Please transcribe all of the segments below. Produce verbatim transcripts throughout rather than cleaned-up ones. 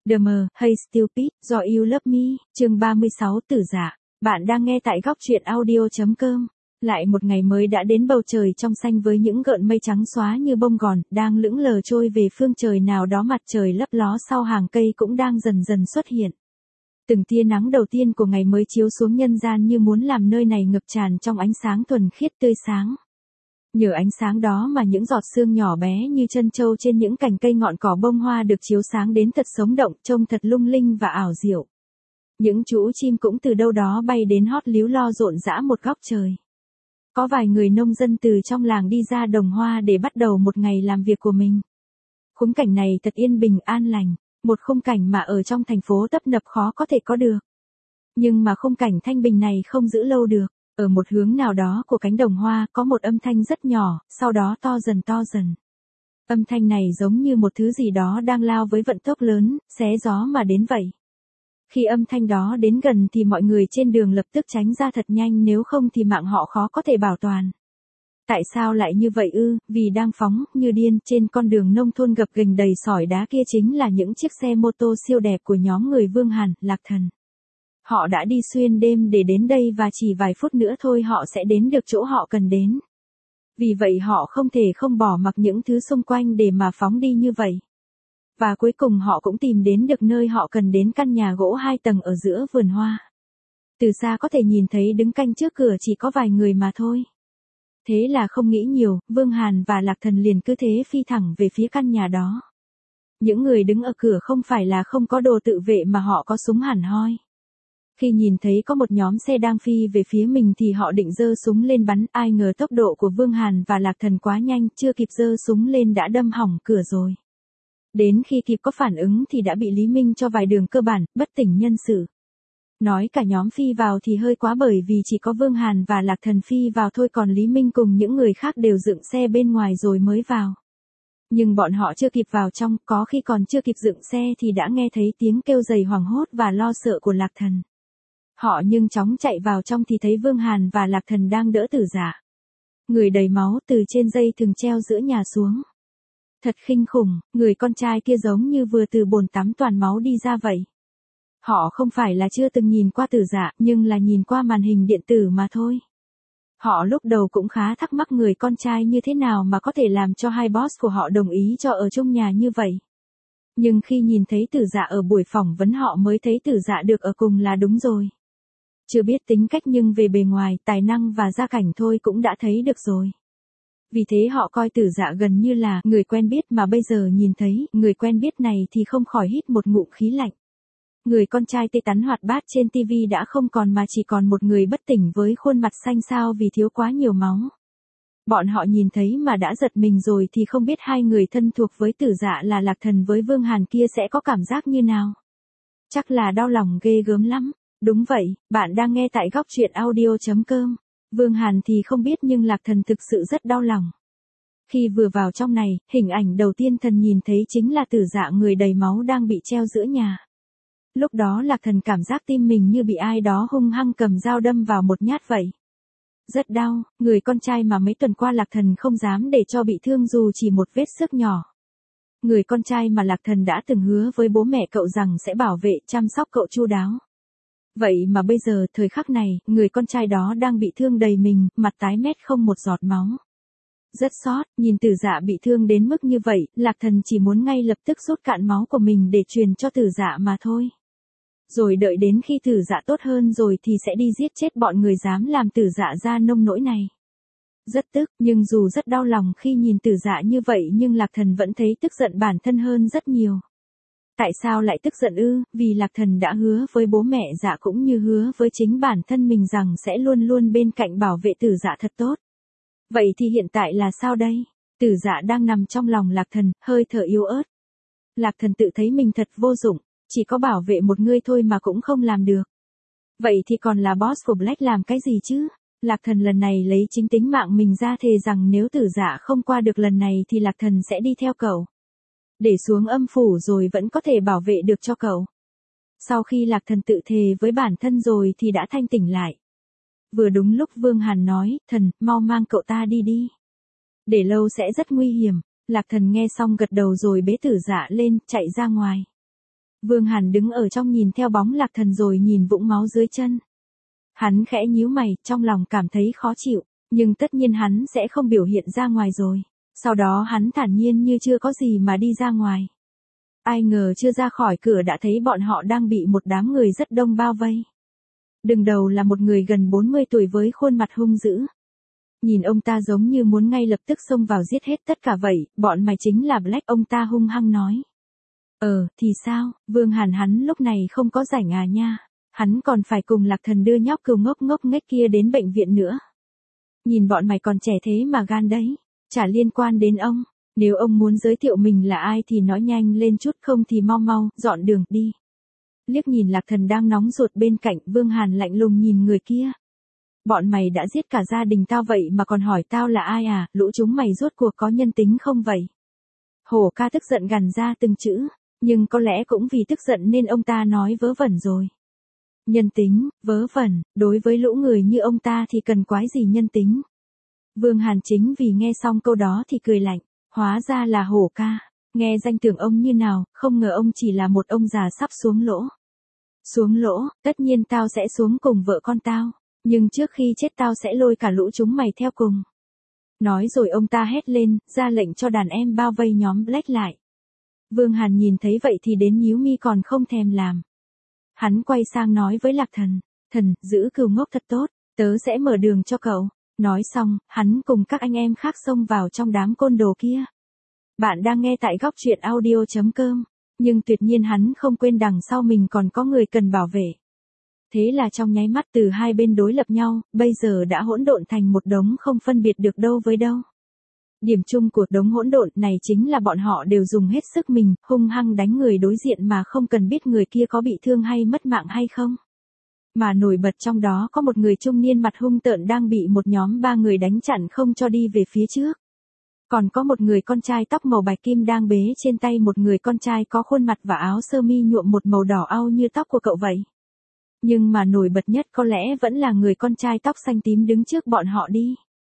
The Mờ, Hey Stupid, Do You Love Me, chương ba mươi sáu Tử Dạ. Bạn đang nghe tại góc truyện audio chấm com. Lại một ngày mới đã đến, bầu trời trong xanh với những gợn mây trắng xóa như bông gòn, đang lững lờ trôi về phương trời nào đó. Mặt trời lấp ló sau hàng cây cũng đang dần dần xuất hiện. Từng tia nắng đầu tiên của ngày mới chiếu xuống nhân gian như muốn làm nơi này ngập tràn trong ánh sáng thuần khiết tươi sáng. Nhờ ánh sáng đó mà những giọt sương nhỏ bé như chân trâu trên những cành cây ngọn cỏ bông hoa được chiếu sáng đến thật sống động, trông thật lung linh và ảo diệu. Những chú chim cũng từ đâu đó bay đến hót líu lo rộn rã một góc trời. Có vài người nông dân từ trong làng đi ra đồng hoa để bắt đầu một ngày làm việc của mình. Khung cảnh này thật yên bình an lành, một khung cảnh mà ở trong thành phố tấp nập khó có thể có được. Nhưng mà khung cảnh thanh bình này không giữ lâu được. Ở một hướng nào đó của cánh đồng hoa có một âm thanh rất nhỏ, sau đó to dần to dần. Âm thanh này giống như một thứ gì đó đang lao với vận tốc lớn, xé gió mà đến vậy. Khi âm thanh đó đến gần thì mọi người trên đường lập tức tránh ra thật nhanh, nếu không thì mạng họ khó có thể bảo toàn. Tại sao lại như vậy ư? Vì đang phóng như điên trên con đường nông thôn gập ghềnh đầy sỏi đá kia chính là những chiếc xe mô tô siêu đẹp của nhóm người Vương Hàn, Lạc Thần. Họ đã đi xuyên đêm để đến đây và chỉ vài phút nữa thôi họ sẽ đến được chỗ họ cần đến. Vì vậy họ không thể không bỏ mặc những thứ xung quanh để mà phóng đi như vậy. Và cuối cùng họ cũng tìm đến được nơi họ cần đến, căn nhà gỗ hai tầng ở giữa vườn hoa. Từ xa có thể nhìn thấy đứng canh trước cửa chỉ có vài người mà thôi. Thế là không nghĩ nhiều, Vương Hàn và Lạc Thần liền cứ thế phi thẳng về phía căn nhà đó. Những người đứng ở cửa không phải là không có đồ tự vệ mà họ có súng hẳn hoi. Khi nhìn thấy có một nhóm xe đang phi về phía mình thì họ định giơ súng lên bắn, ai ngờ tốc độ của Vương Hàn và Lạc Thần quá nhanh, chưa kịp giơ súng lên đã đâm hỏng cửa rồi. Đến khi kịp có phản ứng thì đã bị Lý Minh cho vài đường cơ bản, bất tỉnh nhân sự. Nói cả nhóm phi vào thì hơi quá, bởi vì chỉ có Vương Hàn và Lạc Thần phi vào thôi, còn Lý Minh cùng những người khác đều dựng xe bên ngoài rồi mới vào. Nhưng bọn họ chưa kịp vào trong, có khi còn chưa kịp dựng xe thì đã nghe thấy tiếng kêu dày hoảng hốt và lo sợ của Lạc Thần. Họ nhanh chóng chạy vào trong thì thấy Vương Hàn và Lạc Thần đang đỡ Tử Dạ. Người đầy máu từ trên dây thừng treo giữa nhà xuống. Thật kinh khủng, người con trai kia giống như vừa từ bồn tắm toàn máu đi ra vậy. Họ không phải là chưa từng nhìn qua Tử Dạ, nhưng là nhìn qua màn hình điện tử mà thôi. Họ lúc đầu cũng khá thắc mắc người con trai như thế nào mà có thể làm cho hai boss của họ đồng ý cho ở chung nhà như vậy. Nhưng khi nhìn thấy Tử Dạ ở buổi phỏng vấn họ mới thấy Tử Dạ được ở cùng là đúng rồi. Chưa biết tính cách nhưng về bề ngoài, tài năng và gia cảnh thôi cũng đã thấy được rồi. Vì thế họ coi Tử Dạ gần như là người quen biết, mà bây giờ nhìn thấy người quen biết này thì không khỏi hít một ngụm khí lạnh. Người con trai tươi tắn hoạt bát trên tivi đã không còn mà chỉ còn một người bất tỉnh với khuôn mặt xanh xao vì thiếu quá nhiều máu. Bọn họ nhìn thấy mà đã giật mình rồi thì không biết hai người thân thuộc với Tử Dạ là Lạc Thần với Vương Hàn kia sẽ có cảm giác như nào. Chắc là đau lòng ghê gớm lắm. Đúng vậy, bạn đang nghe tại góc truyện audio chấm com. Vương Hàn thì không biết nhưng Lạc Thần thực sự rất đau lòng. Khi vừa vào trong này, hình ảnh đầu tiên thần nhìn thấy chính là Tử Dạ người đầy máu đang bị treo giữa nhà. Lúc đó Lạc Thần cảm giác tim mình như bị ai đó hung hăng cầm dao đâm vào một nhát vậy. Rất đau, người con trai mà mấy tuần qua Lạc Thần không dám để cho bị thương dù chỉ một vết xước nhỏ. Người con trai mà Lạc Thần đã từng hứa với bố mẹ cậu rằng sẽ bảo vệ, chăm sóc cậu chu đáo. Vậy mà bây giờ, thời khắc này, người con trai đó đang bị thương đầy mình, mặt tái mét không một giọt máu. Rất xót, nhìn Tử Dạ bị thương đến mức như vậy, Lạc Thần chỉ muốn ngay lập tức rút cạn máu của mình để truyền cho Tử Dạ mà thôi. Rồi đợi đến khi Tử Dạ tốt hơn rồi thì sẽ đi giết chết bọn người dám làm Tử Dạ ra nông nỗi này. Rất tức, nhưng dù rất đau lòng khi nhìn Tử Dạ như vậy nhưng Lạc Thần vẫn thấy tức giận bản thân hơn rất nhiều. Tại sao lại tức giận ư? Vì Lạc Thần đã hứa với bố mẹ Dạ cũng như hứa với chính bản thân mình rằng sẽ luôn luôn bên cạnh bảo vệ Tử Dạ thật tốt. Vậy thì hiện tại là sao đây? Tử Dạ đang nằm trong lòng Lạc Thần, hơi thở yếu ớt. Lạc Thần tự thấy mình thật vô dụng, chỉ có bảo vệ một người thôi mà cũng không làm được. Vậy thì còn là boss của Black làm cái gì chứ? Lạc Thần lần này lấy chính tính mạng mình ra thề rằng nếu Tử Dạ không qua được lần này thì Lạc Thần sẽ đi theo cậu. Để xuống âm phủ rồi vẫn có thể bảo vệ được cho cậu. Sau khi Lạc Thần tự thề với bản thân rồi thì đã thanh tỉnh lại. Vừa đúng lúc Vương Hàn nói, thần, mau mang cậu ta đi đi. Để lâu sẽ rất nguy hiểm. Lạc Thần nghe xong gật đầu rồi bế Tử Dạ lên, chạy ra ngoài. Vương Hàn đứng ở trong nhìn theo bóng Lạc Thần rồi nhìn vũng máu dưới chân. Hắn khẽ nhíu mày, trong lòng cảm thấy khó chịu, nhưng tất nhiên hắn sẽ không biểu hiện ra ngoài rồi. Sau đó hắn thản nhiên như chưa có gì mà đi ra ngoài. Ai ngờ chưa ra khỏi cửa đã thấy bọn họ đang bị một đám người rất đông bao vây. Đứng đầu là một người gần bốn mươi tuổi với khuôn mặt hung dữ. Nhìn ông ta giống như muốn ngay lập tức xông vào giết hết tất cả vậy, bọn mày chính là Black, ông ta hung hăng nói. Ờ, thì sao, Vương Hàn hắn lúc này không có rảnh à nha. Hắn còn phải cùng Lạc Thần đưa nhóc cừu ngốc ngốc nghếch kia đến bệnh viện nữa. Nhìn bọn mày còn trẻ thế mà gan đấy, chả liên quan đến ông. Nếu ông muốn giới thiệu mình là ai thì nói nhanh lên chút, không thì mau mau, dọn đường đi. Liếc nhìn Lạc Thần đang nóng ruột bên cạnh, Vương Hàn lạnh lùng nhìn người kia. Bọn mày đã giết cả gia đình tao vậy mà còn hỏi tao là ai à, lũ chúng mày rốt cuộc có nhân tính không vậy? Hổ ca tức giận gằn ra từng chữ, nhưng có lẽ cũng vì tức giận nên ông ta nói vớ vẩn rồi. Nhân tính, vớ vẩn, đối với lũ người như ông ta thì cần quái gì nhân tính? Vương Hàn chính vì nghe xong câu đó thì cười lạnh, hóa ra là Hổ ca, nghe danh tưởng ông như nào, không ngờ ông chỉ là một ông già sắp xuống lỗ. Xuống lỗ, tất nhiên tao sẽ xuống cùng vợ con tao, nhưng trước khi chết tao sẽ lôi cả lũ chúng mày theo cùng. Nói rồi ông ta hét lên, ra lệnh cho đàn em bao vây nhóm Black lại. Vương Hàn nhìn thấy vậy thì đến nhíu mi còn không thèm làm. Hắn quay sang nói với Lạc Thần, thần, giữ cừu ngốc thật tốt, tớ sẽ mở đường cho cậu. Nói xong, hắn cùng các anh em khác xông vào trong đám côn đồ kia. Bạn đang nghe tại góc truyện audio chấm com, nhưng tuyệt nhiên hắn không quên đằng sau mình còn có người cần bảo vệ. Thế là trong nháy mắt từ hai bên đối lập nhau, bây giờ đã hỗn độn thành một đống không phân biệt được đâu với đâu. Điểm chung của đống hỗn độn này chính là bọn họ đều dùng hết sức mình, hung hăng đánh người đối diện mà không cần biết người kia có bị thương hay mất mạng hay không. Mà nổi bật trong đó có một người trung niên mặt hung tợn đang bị một nhóm ba người đánh chặn không cho đi về phía trước. Còn có một người con trai tóc màu bạch kim đang bế trên tay một người con trai có khuôn mặt và áo sơ mi nhuộm một màu đỏ au như tóc của cậu vậy. Nhưng mà nổi bật nhất có lẽ vẫn là người con trai tóc xanh tím đứng trước bọn họ đi.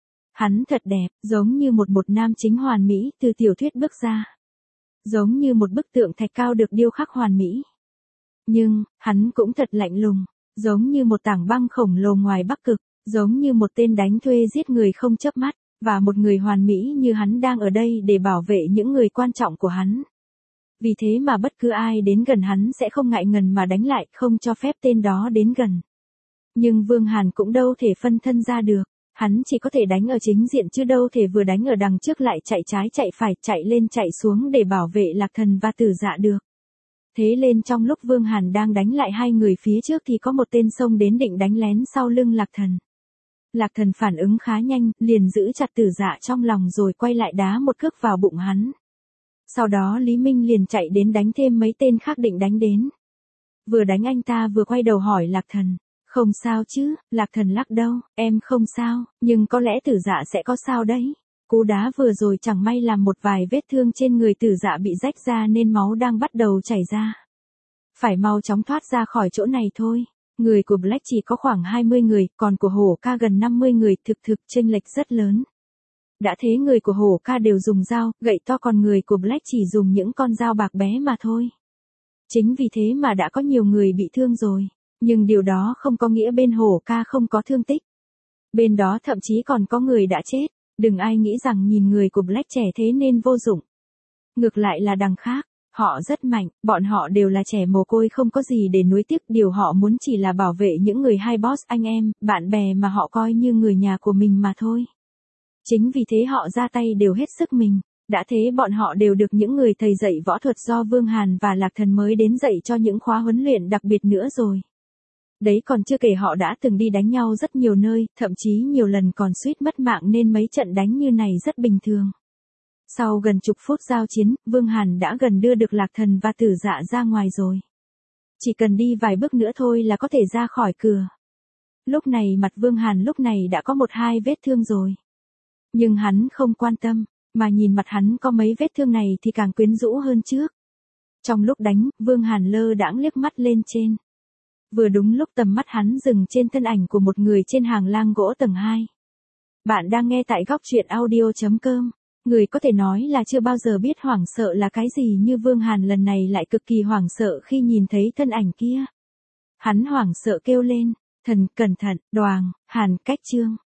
Hắn thật đẹp, giống như một một nam chính hoàn mỹ từ tiểu thuyết bước ra. Giống như một bức tượng thạch cao được điêu khắc hoàn mỹ. Nhưng, hắn cũng thật lạnh lùng, giống như một tảng băng khổng lồ ngoài Bắc Cực, giống như một tên đánh thuê giết người không chớp mắt, và một người hoàn mỹ như hắn đang ở đây để bảo vệ những người quan trọng của hắn. Vì thế mà bất cứ ai đến gần hắn sẽ không ngại ngần mà đánh lại, không cho phép tên đó đến gần. Nhưng Vương Hàn cũng đâu thể phân thân ra được, hắn chỉ có thể đánh ở chính diện chứ đâu thể vừa đánh ở đằng trước lại chạy trái chạy phải, chạy lên chạy xuống để bảo vệ Lạc Thần và Tử Dạ được. Thế lên trong lúc Vương Hàn đang đánh lại hai người phía trước thì có một tên xông đến định đánh lén sau lưng Lạc Thần. Lạc Thần phản ứng khá nhanh, liền giữ chặt Tử Dạ trong lòng rồi quay lại đá một cước vào bụng hắn. Sau đó Lý Minh liền chạy đến đánh thêm mấy tên khác định đánh đến. Vừa đánh anh ta vừa quay đầu hỏi Lạc Thần, không sao chứ? Lạc Thần lắc đầu, em không sao, nhưng có lẽ Tử Dạ sẽ có sao đấy. Cú đá vừa rồi chẳng may làm một vài vết thương trên người Tử Dạ bị rách ra nên máu đang bắt đầu chảy ra. Phải mau chóng thoát ra khỏi chỗ này thôi. Người của Black chỉ có khoảng hai mươi người, còn của Hổ ca gần năm mươi người, thực thực chênh lệch rất lớn. Đã thế người của Hổ ca đều dùng dao, gậy to, còn người của Black chỉ dùng những con dao bạc bé mà thôi. Chính vì thế mà đã có nhiều người bị thương rồi. Nhưng điều đó không có nghĩa bên Hổ ca không có thương tích. Bên đó thậm chí còn có người đã chết. Đừng ai nghĩ rằng nhìn người của Black trẻ thế nên vô dụng. Ngược lại là đằng khác, họ rất mạnh, bọn họ đều là trẻ mồ côi không có gì để nuối tiếc, điều họ muốn chỉ là bảo vệ những người hai boss anh em, bạn bè mà họ coi như người nhà của mình mà thôi. Chính vì thế họ ra tay đều hết sức mình, đã thế bọn họ đều được những người thầy dạy võ thuật do Vương Hàn và Lạc Thần mới đến dạy cho những khóa huấn luyện đặc biệt nữa rồi. Đấy còn chưa kể họ đã từng đi đánh nhau rất nhiều nơi, thậm chí nhiều lần còn suýt mất mạng nên mấy trận đánh như này rất bình thường. Sau gần chục phút giao chiến, Vương Hàn đã gần đưa được Lạc Thần và Tử Dạ ra ngoài rồi. Chỉ cần đi vài bước nữa thôi là có thể ra khỏi cửa. Lúc này mặt Vương Hàn lúc này đã có một hai vết thương rồi. Nhưng hắn không quan tâm, mà nhìn mặt hắn có mấy vết thương này thì càng quyến rũ hơn trước. Trong lúc đánh, Vương Hàn lơ đãng liếc mắt lên trên. Vừa đúng lúc tầm mắt hắn dừng trên thân ảnh của một người trên hàng lang gỗ tầng hai. Bạn đang nghe tại góc truyện audio chấm com. Người có thể nói là chưa bao giờ biết hoảng sợ là cái gì như Vương Hàn lần này lại cực kỳ hoảng sợ khi nhìn thấy thân ảnh kia. Hắn hoảng sợ kêu lên, thần, cẩn thận, Đoàn, Hàn, Cách Trương.